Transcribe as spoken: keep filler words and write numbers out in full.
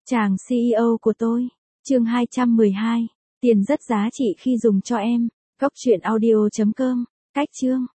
Chàng xê e ô của tôi. Chương hai trăm mười hai. Tiền rất giá trị khi dùng cho em. Cốc truyện audio chấm com. Cách chương.